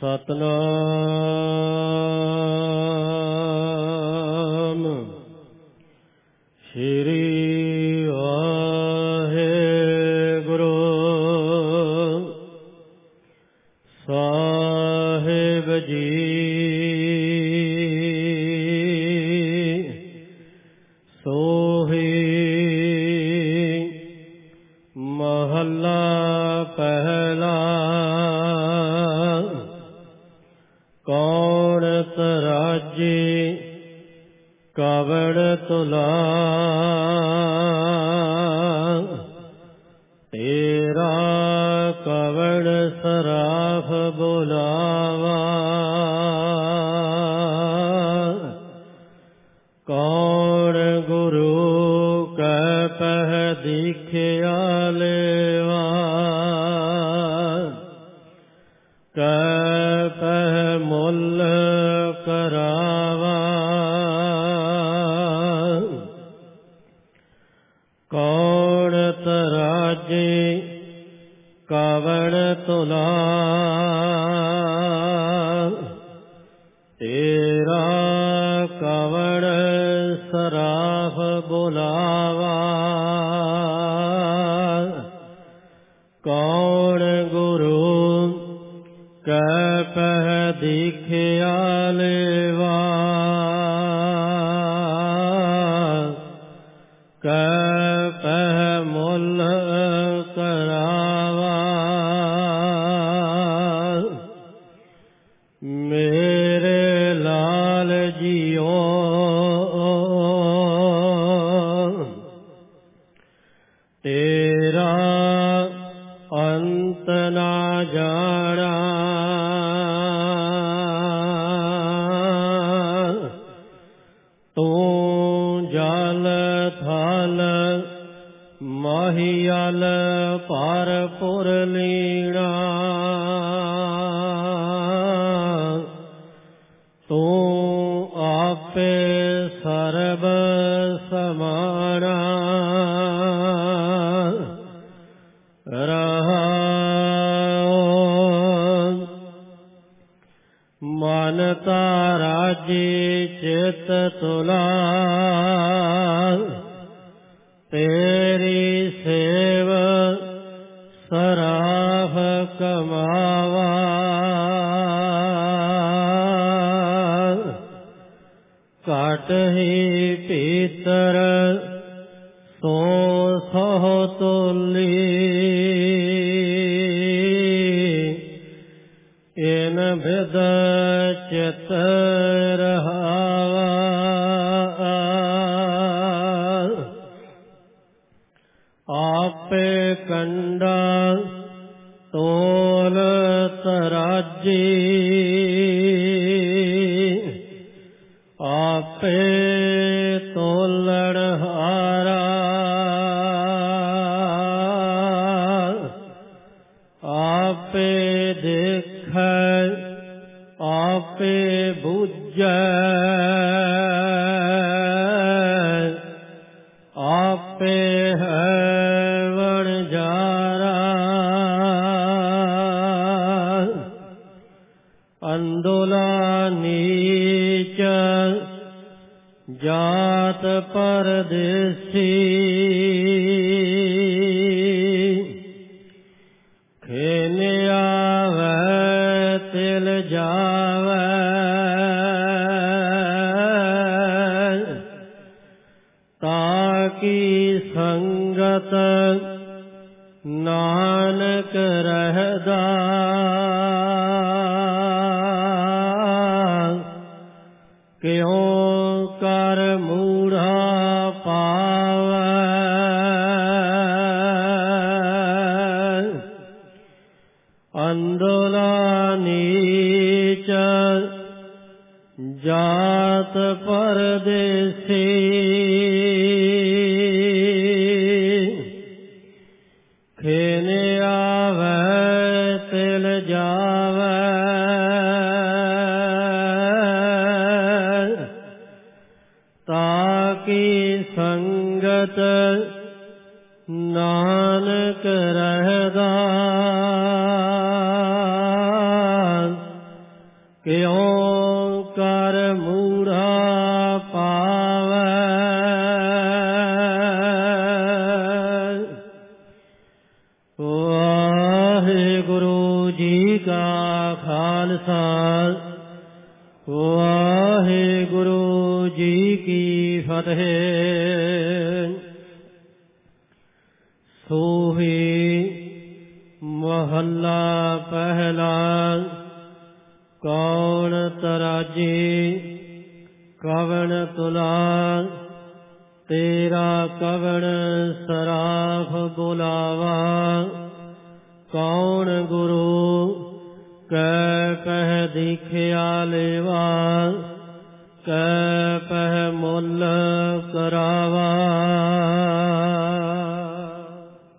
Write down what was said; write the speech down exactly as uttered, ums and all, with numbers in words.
ਸਤਨਾਮ ਸ਼੍ਰੀ ਵਾਹਿਗੁਰੂ ਸਾਹਿਬ ਜੀ। ਸੋਹੀ ਮਹੱਲਾ ਪਹਿਲਾ। ਕੌਣ ਤਰਾਜੇ ਕਵਣ ਤੁਲਾ, ਤੇਰਾ ਕਵਣ ਸਰਾਫ ਬੁਲਾਵਾ। ਕੌਣ ਗੁਰੂ ਕੈ ਪਹਿ ਦੀਖਿਆ ਲੇਵਾ, ਕੈ ਪਹਿ ਮੁੱਲ ਕਰਾਵਾ। ਕੌਣ ਤਰਾਜੇ ਕਵਣ ਤੁਲਾ, ਤੇਰਾ ਕਵਣ ਸਰਾਫ ਬੁਲਾਵਾ। ਕੌਣ ਗੁਰੂ ਕੈ ਪਹਿ ਦੀਖਿਆ ਲੇਵਾ, ਕੈ ਪਹਿ ਮੁੱਲ ਕਰਾਵਾ। ਮੇਰੇ ਲਾਲ ਜੀਓ ਤੇਰਾ ਅੰਤ ਨਾ ਜਾਣਾ। ਤੂੰ ਜਲ ਥਲ ਮਹੀਅਲ ਭਰਪੁਰ ਲੀਣਾ। ਤੂੰ ਆਪੇ ਸਰਬ ਸਮਾਣਾ। ਰਹਾਉ ਮਨ ਤਾਰਾਜੇ ਚਿਤ ਤੁਲਾ, ਤੇਰੀ ਸੇਵ ਸਰਾਫ ਕਮਾਵਾ। ਘਟ ਹੀ ਭੀਤਰ ਸੋ ਸਹੁ ਤੋਲੀ, ਇਨ ਬਿਦ ਚਿਤ ਰਹਾਵਾ। ਆਪੇ ਕੰਡਾ ਤੋਲ ਤਰਾਜੀ, ਆਪੇ ਤੋਲਣ ਹਾਰਾ। ਆਪੇ ਦੇਖੈ ਆਪੇ ਬੁਝੈ, ਆਪੇ ਹੈ ਵਣਜਾਰਾ। ਅੰਦੋਲਾ ਨੀਚ ਜਾਤ ਪਰਦੇਸੀ, ਖੇਨ ਆਵੈ ਤਿਲ ਜਾਵੈ। ਤਾਕੀ ਸੰਗਤ ਨਾਨਕ ਰਹਿਦਾ, ਕਿਉ ਕਰ ਮੂੜਾ ਪਾਵੈ। ਅੰਦੋਲਾ ਨੀਚ ਜਾਤ ਪਰਦੇਸੀ, ਖੇਨ ਆਵੈ ਤਿਲ ਜਾਵੈ। ਤਾਕੀ ਸੰਗਤ ਨਾਨਕ ਰਹਿਦਾ, ਕਿਉ ਕਰ ਮੂੜਾ ਪਾਵੈ। ਵਾਹਿਗੁਰੂ ਜੀ ਕਾ ਖਾਲਸਾ ਵਾਹਿਗੁਰੂ ਜੀ ਕੀ ਫਤਿਹ। ਸੋਹੀ ਮਹੱਲਾ ਪਹਿਲਾ। ਕੌਣ ਤਰਾਜੇ ਕਵਣ ਤੁਲਾ, ਤੇਰਾ ਕਵਣ ਸਰਾਖ ਬੁਲਾਵਾ। ਕੌਣ ਗੁਰੂ ਕੈ ਪਹਿ ਦੇਖਿਆ ਲੇਵਾ, ਕੈ ਪਹਿ ਮੁੱਲ ਕਰਾਵਾ।